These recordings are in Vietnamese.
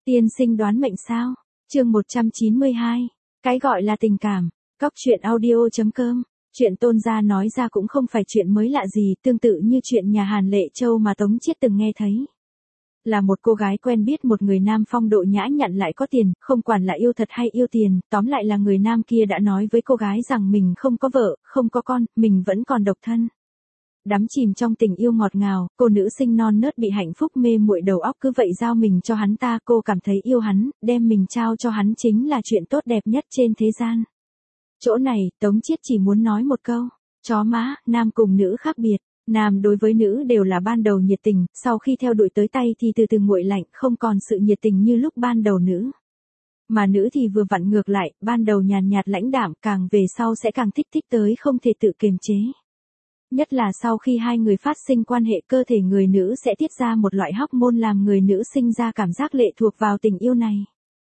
Tiên sinh đoán mệnh sao? Chương 192. Cái gọi là tình cảm. Cóc truyện audio.com. Chuyện Tôn gia nói ra cũng không phải chuyện mới lạ gì, tương tự như chuyện nhà Hàn Lệ Châu mà Tống Chiết từng nghe thấy. Là một cô gái quen biết một người nam phong độ nhã nhặn lại có tiền, không quản là yêu thật hay yêu tiền, tóm lại là người nam kia đã nói với cô gái rằng mình không có vợ, không có con, mình vẫn còn độc thân. Đắm chìm trong tình yêu ngọt ngào, cô nữ sinh non nớt bị hạnh phúc mê muội đầu óc cứ vậy giao mình cho hắn ta, cô cảm thấy yêu hắn, đem mình trao cho hắn chính là chuyện tốt đẹp nhất trên thế gian. Chỗ này, Tống Chiết chỉ muốn nói một câu, chó má, nam cùng nữ khác biệt. Nam đối với nữ đều là ban đầu nhiệt tình, sau khi theo đuổi tới tay thì từ từ nguội lạnh, không còn sự nhiệt tình như lúc ban đầu nữ. Mà nữ thì vừa vặn ngược lại, ban đầu nhàn nhạt lãnh đạm, càng về sau sẽ càng thích tới không thể tự kiềm chế. Nhất là sau khi hai người phát sinh quan hệ, cơ thể người nữ sẽ tiết ra một loại hormone làm người nữ sinh ra cảm giác lệ thuộc vào tình yêu này.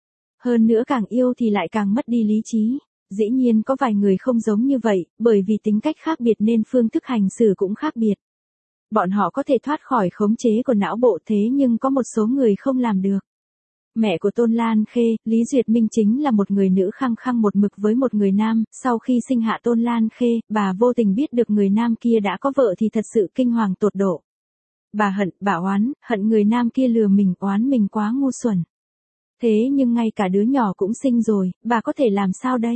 Hơn nữa càng yêu thì lại càng mất đi lý trí. Dĩ nhiên có vài người không giống như vậy, bởi vì tính cách khác biệt nên phương thức hành xử cũng khác biệt. Bọn họ có thể thoát khỏi khống chế của não bộ, thế nhưng có một số người không làm được. Mẹ của Tôn Lan Khê, Lý Duyệt Minh chính là một người nữ khăng khăng một mực với một người nam, sau khi sinh hạ Tôn Lan Khê, bà vô tình biết được người nam kia đã có vợ thì thật sự kinh hoàng tột độ. Bà hận, bà oán, hận người nam kia lừa mình, oán mình quá ngu xuẩn. Thế nhưng ngay cả đứa nhỏ cũng sinh rồi, bà có thể làm sao đây?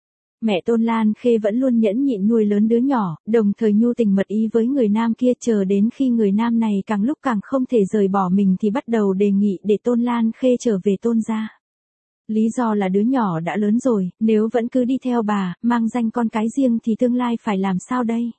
Mẹ Tôn Lan Khê vẫn luôn nhẫn nhịn nuôi lớn đứa nhỏ, đồng thời nhu tình mật ý với người nam kia, chờ đến khi người nam này càng lúc càng không thể rời bỏ mình thì bắt đầu đề nghị để Tôn Lan Khê trở về Tôn gia. Lý do là đứa nhỏ đã lớn rồi, nếu vẫn cứ đi theo bà, mang danh con cái riêng thì tương lai phải làm sao đây?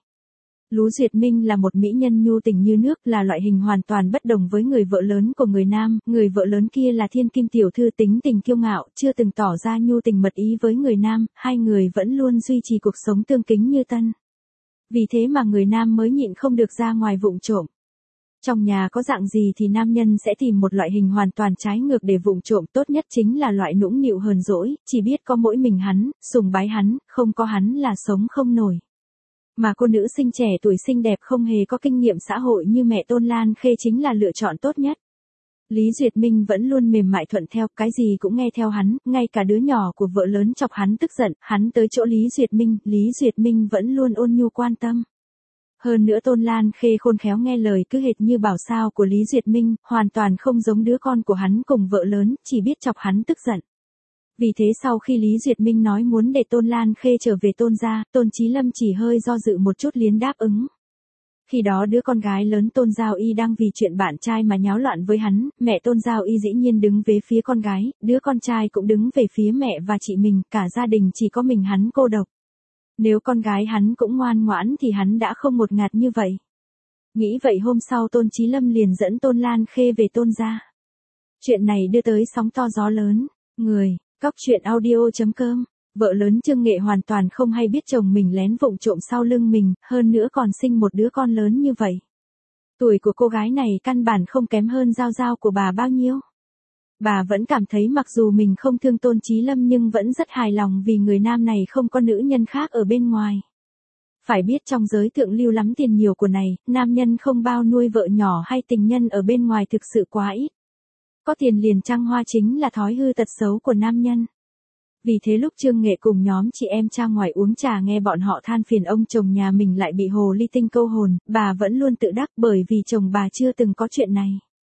Lý Duyệt Minh là một mỹ nhân nhu tình như nước, là loại hình hoàn toàn bất đồng với người vợ lớn của người nam, người vợ lớn kia là thiên kim tiểu thư tính tình kiêu ngạo, chưa từng tỏ ra nhu tình mật ý với người nam, hai người vẫn luôn duy trì cuộc sống tương kính như tân. Vì thế mà người nam mới nhịn không được ra ngoài vụng trộm. Trong nhà có dạng gì thì nam nhân sẽ tìm một loại hình hoàn toàn trái ngược để vụng trộm, tốt nhất chính là loại nũng nịu hờn dỗi, chỉ biết có mỗi mình hắn, sùng bái hắn, không có hắn là sống không nổi. Mà cô nữ sinh trẻ tuổi xinh đẹp không hề có kinh nghiệm xã hội như mẹ Tôn Lan Khê chính là lựa chọn tốt nhất. Lý Duyệt Minh vẫn luôn mềm mại thuận theo, cái gì cũng nghe theo hắn, ngay cả đứa nhỏ của vợ lớn chọc hắn tức giận, hắn tới chỗ Lý Duyệt Minh vẫn luôn ôn nhu quan tâm. Hơn nữa Tôn Lan Khê khôn khéo nghe lời cứ hệt như bảo sao của Lý Duyệt Minh, hoàn toàn không giống đứa con của hắn cùng vợ lớn, chỉ biết chọc hắn tức giận. Vì thế sau khi Lý Duyệt Minh nói muốn để Tôn Lan Khê trở về Tôn gia, Tôn Chí Lâm chỉ hơi do dự một chút liền đáp ứng. Khi đó đứa con gái lớn Tôn Giao Y đang vì chuyện bạn trai mà nháo loạn với hắn, mẹ Tôn Giao Y dĩ nhiên đứng về phía con gái, đứa con trai cũng đứng về phía mẹ và chị mình, cả gia đình chỉ có mình hắn cô độc. Nếu con gái hắn cũng ngoan ngoãn thì hắn đã không ngột ngạt như vậy. Nghĩ vậy hôm sau Tôn Chí Lâm liền dẫn Tôn Lan Khê về Tôn gia. Chuyện này đưa tới sóng to gió lớn, Cóc truyện audio.com. Vợ lớn Trương Nghệ hoàn toàn không hay biết chồng mình lén vụng trộm sau lưng mình, hơn nữa còn sinh một đứa con lớn như vậy. Tuổi của cô gái này căn bản không kém hơn Giao Giao của bà bao nhiêu. Bà vẫn cảm thấy mặc dù mình không thương Tôn Chí Lâm nhưng vẫn rất hài lòng vì người nam này không có nữ nhân khác ở bên ngoài. Phải biết trong giới thượng lưu lắm tiền nhiều của này, nam nhân không bao nuôi vợ nhỏ hay tình nhân ở bên ngoài thực sự quá ít. Có tiền liền trăng hoa chính là thói hư tật xấu của nam nhân. Vì thế lúc Trương Nghệ cùng nhóm chị em ra ngoài uống trà nghe bọn họ than phiền ông chồng nhà mình lại bị hồ ly tinh câu hồn, bà vẫn luôn tự đắc bởi vì chồng bà chưa từng có chuyện này.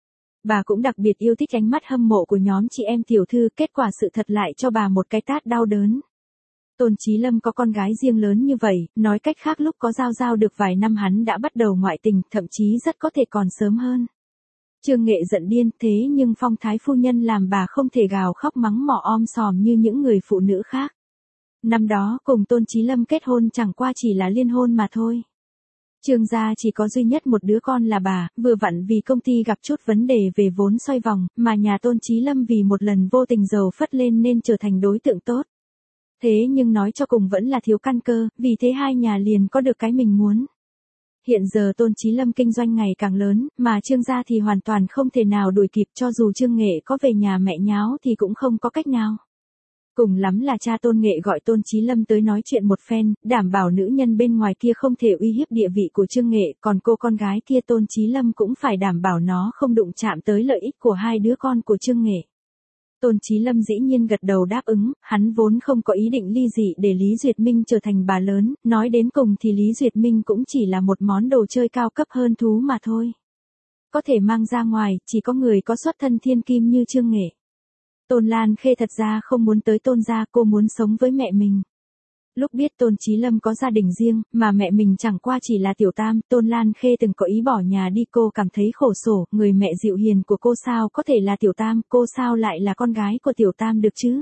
Bà cũng đặc biệt yêu thích ánh mắt hâm mộ của nhóm chị em tiểu thư, kết quả sự thật lại cho bà một cái tát đau đớn. Tôn Chí Lâm có con gái riêng lớn như vậy, nói cách khác lúc có Giao Giao được vài năm hắn đã bắt đầu ngoại tình, thậm chí rất có thể còn sớm hơn. Trương Nghệ giận điên, thế nhưng phong thái phu nhân làm bà không thể gào khóc mắng mỏ om sòm như những người phụ nữ khác. Năm đó cùng Tôn Chí Lâm kết hôn chẳng qua chỉ là liên hôn mà thôi. Trương gia chỉ có duy nhất một đứa con là bà, vừa vặn vì công ty gặp chút vấn đề về vốn xoay vòng, mà nhà Tôn Chí Lâm vì một lần vô tình giàu phất lên nên trở thành đối tượng tốt. Thế nhưng nói cho cùng vẫn là thiếu căn cơ, vì thế hai nhà liền có được cái mình muốn. Hiện giờ Tôn Chí Lâm kinh doanh ngày càng lớn, mà Trương gia thì hoàn toàn không thể nào đuổi kịp, cho dù Trương Nghệ có về nhà mẹ nháo thì cũng không có cách nào. Cùng lắm là cha Tôn Nghệ gọi Tôn Chí Lâm tới nói chuyện một phen, đảm bảo nữ nhân bên ngoài kia không thể uy hiếp địa vị của Trương Nghệ, còn cô con gái kia Tôn Chí Lâm cũng phải đảm bảo nó không đụng chạm tới lợi ích của hai đứa con của Trương Nghệ. Tôn Chí Lâm dĩ nhiên gật đầu đáp ứng, hắn vốn không có ý định ly dị để Lý Duyệt Minh trở thành bà lớn, nói đến cùng thì Lý Duyệt Minh cũng chỉ là một món đồ chơi cao cấp hơn thú mà thôi. Có thể mang ra ngoài, chỉ có người có xuất thân thiên kim như Trương Nghệ. Tôn Lan Khê thật ra không muốn tới Tôn gia, cô muốn sống với mẹ mình. Lúc biết Tôn Chí Lâm có gia đình riêng, mà mẹ mình chẳng qua chỉ là tiểu tam, Tôn Lan Khê từng có ý bỏ nhà đi, cô cảm thấy khổ sở, người mẹ dịu hiền của cô sao có thể là tiểu tam, cô sao lại là con gái của tiểu tam được chứ?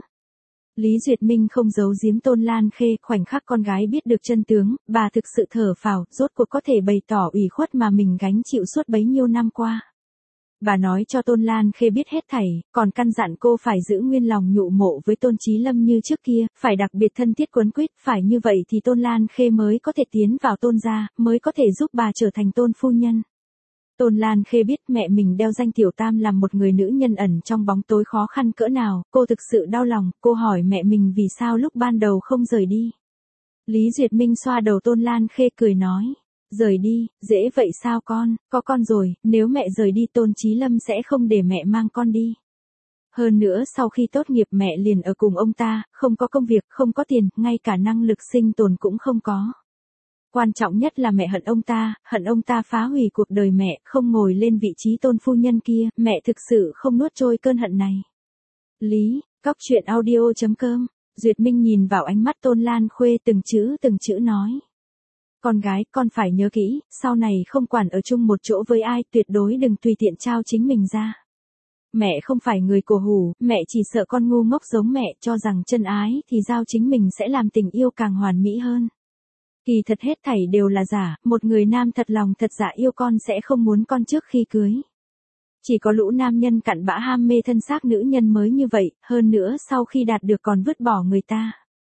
Lý Duyệt Minh không giấu giếm Tôn Lan Khê, khoảnh khắc con gái biết được chân tướng, bà thực sự thở phào, rốt cuộc có thể bày tỏ ủy khuất mà mình gánh chịu suốt bấy nhiêu năm qua. Bà nói cho Tôn Lan Khê biết hết thảy, còn căn dặn cô phải giữ nguyên lòng nhụ mộ với Tôn Chí Lâm như trước kia, phải đặc biệt thân thiết quấn quýt, phải như vậy thì Tôn Lan Khê mới có thể tiến vào Tôn gia, mới có thể giúp bà trở thành Tôn phu nhân. Tôn Lan Khê biết mẹ mình đeo danh tiểu tam làm một người nữ nhân ẩn trong bóng tối khó khăn cỡ nào, cô thực sự đau lòng, cô hỏi mẹ mình vì sao lúc ban đầu không rời đi. Lý Duyệt Minh xoa đầu Tôn Lan Khê cười nói. Rời đi, dễ vậy sao con, có con rồi, nếu mẹ rời đi Tôn Chí Lâm sẽ không để mẹ mang con đi. Hơn nữa sau khi tốt nghiệp mẹ liền ở cùng ông ta, không có công việc, không có tiền, ngay cả năng lực sinh tồn cũng không có. Quan trọng nhất là mẹ hận ông ta phá hủy cuộc đời mẹ, không ngồi lên vị trí tôn phu nhân kia, mẹ thực sự không nuốt trôi cơn hận này. Lý, Cóc Truyện Audio.com, Duyệt Minh nhìn vào ánh mắt Tôn Lan Khê từng chữ nói. Con gái, con phải nhớ kỹ, sau này không quản ở chung một chỗ với ai, tuyệt đối đừng tùy tiện trao chính mình ra. Mẹ không phải người cổ hủ, mẹ chỉ sợ con ngu ngốc giống mẹ, cho rằng chân ái thì giao chính mình sẽ làm tình yêu càng hoàn mỹ hơn. Kỳ thật hết thảy đều là giả, một người nam thật lòng thật dạ yêu con sẽ không muốn con trước khi cưới. Chỉ có lũ nam nhân cặn bã ham mê thân xác nữ nhân mới như vậy, hơn nữa sau khi đạt được còn vứt bỏ người ta.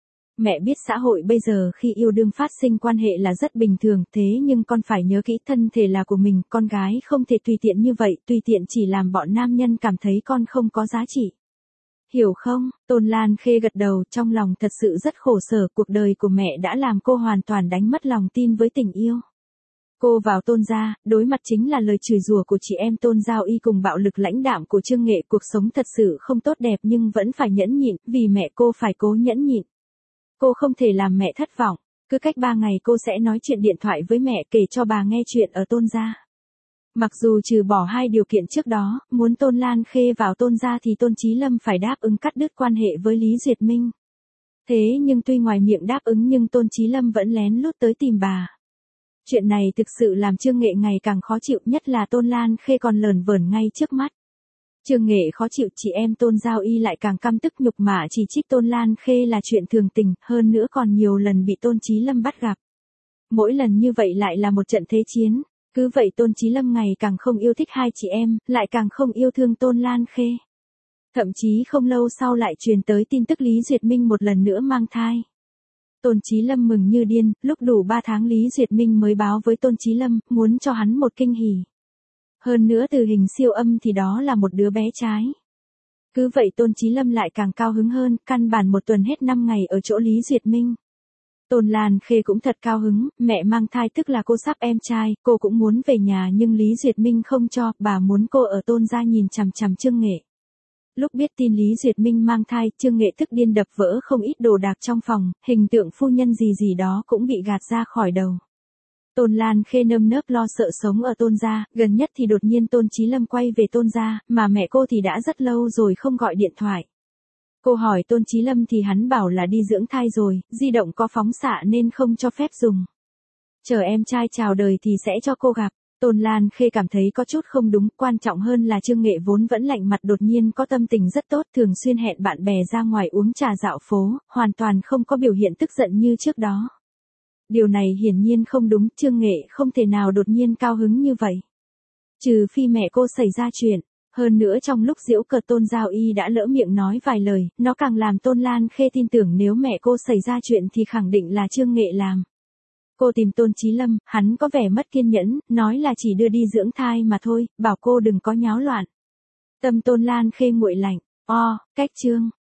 Mẹ biết xã hội bây giờ khi yêu đương phát sinh quan hệ là rất bình thường, thế nhưng con phải nhớ kỹ thân thể là của mình, con gái không thể tùy tiện như vậy, tùy tiện chỉ làm bọn nam nhân cảm thấy con không có giá trị. Hiểu không? Tôn Lan Khê gật đầu, trong lòng thật sự rất khổ sở, cuộc đời của mẹ đã làm cô hoàn toàn đánh mất lòng tin với tình yêu. Cô vào Tôn gia, đối mặt chính là lời chửi rủa của chị em Tôn Giao Y cùng bạo lực lãnh đạm của Trương Nghệ, cuộc sống thật sự không tốt đẹp nhưng vẫn phải nhẫn nhịn, vì mẹ cô phải cố nhẫn nhịn. Cô không thể làm mẹ thất vọng, cứ cách 3 ngày cô sẽ nói chuyện điện thoại với mẹ kể cho bà nghe chuyện ở Tôn gia. Mặc dù trừ bỏ 2 điều kiện trước đó, muốn Tôn Lan Khê vào Tôn gia thì Tôn Chí Lâm phải đáp ứng cắt đứt quan hệ với Lý Duyệt Minh. Thế nhưng tuy ngoài miệng đáp ứng nhưng Tôn Chí Lâm vẫn lén lút tới tìm bà. Chuyện này thực sự làm Trương Nghệ ngày càng khó chịu, nhất là Tôn Lan Khê còn lởn vởn ngay trước mắt. Trương Nghệ khó chịu, chị em Tôn Giao Y lại càng căm tức nhục mạ chỉ trích Tôn Lan Khê là chuyện thường tình, hơn nữa còn nhiều lần bị Tôn Chí Lâm bắt gặp. Mỗi lần như vậy lại là một trận thế chiến, cứ vậy Tôn Chí Lâm ngày càng không yêu thích hai chị em, lại càng không yêu thương Tôn Lan Khê. Thậm chí không lâu sau lại truyền tới tin tức Lý Duyệt Minh một lần nữa mang thai. Tôn Chí Lâm mừng như điên, lúc đủ 3 tháng Lý Duyệt Minh mới báo với Tôn Chí Lâm, muốn cho hắn một kinh hỉ. Hơn nữa từ hình siêu âm thì đó là một đứa bé trai. Cứ vậy Tôn Chí Lâm lại càng cao hứng hơn, căn bản một tuần hết 5 ngày ở chỗ Lý Duyệt Minh. Tôn Lan Khê cũng thật cao hứng, mẹ mang thai tức là cô sắp em trai, cô cũng muốn về nhà nhưng Lý Duyệt Minh không cho, bà muốn cô ở Tôn gia nhìn chằm chằm Trương Nghệ. Lúc biết tin Lý Duyệt Minh mang thai, Trương Nghệ tức điên đập vỡ không ít đồ đạc trong phòng, hình tượng phu nhân gì đó cũng bị gạt ra khỏi đầu. Tôn Lan Khê nơm nớp lo sợ sống ở Tôn gia, gần nhất thì đột nhiên Tôn Chí Lâm quay về Tôn gia, mà mẹ cô thì đã rất lâu rồi không gọi điện thoại. Cô hỏi Tôn Chí Lâm thì hắn bảo là đi dưỡng thai rồi, di động có phóng xạ nên không cho phép dùng. Chờ em trai chào đời thì sẽ cho cô gặp. Tôn Lan Khê cảm thấy có chút không đúng, quan trọng hơn là Trương Nghệ vốn vẫn lạnh mặt đột nhiên có tâm tình rất tốt, thường xuyên hẹn bạn bè ra ngoài uống trà dạo phố, hoàn toàn không có biểu hiện tức giận như trước đó. Điều này hiển nhiên không đúng, Trương Nghệ không thể nào đột nhiên cao hứng như vậy. Trừ phi mẹ cô xảy ra chuyện, hơn nữa trong lúc giễu cợt Tôn Giao Y đã lỡ miệng nói vài lời, nó càng làm Tôn Lan Khê tin tưởng nếu mẹ cô xảy ra chuyện thì khẳng định là Trương Nghệ làm. Cô tìm Tôn Chí Lâm, hắn có vẻ mất kiên nhẫn, nói là chỉ đưa đi dưỡng thai mà thôi, bảo cô đừng có nháo loạn. Tâm Tôn Lan Khê nguội lạnh, cách chương.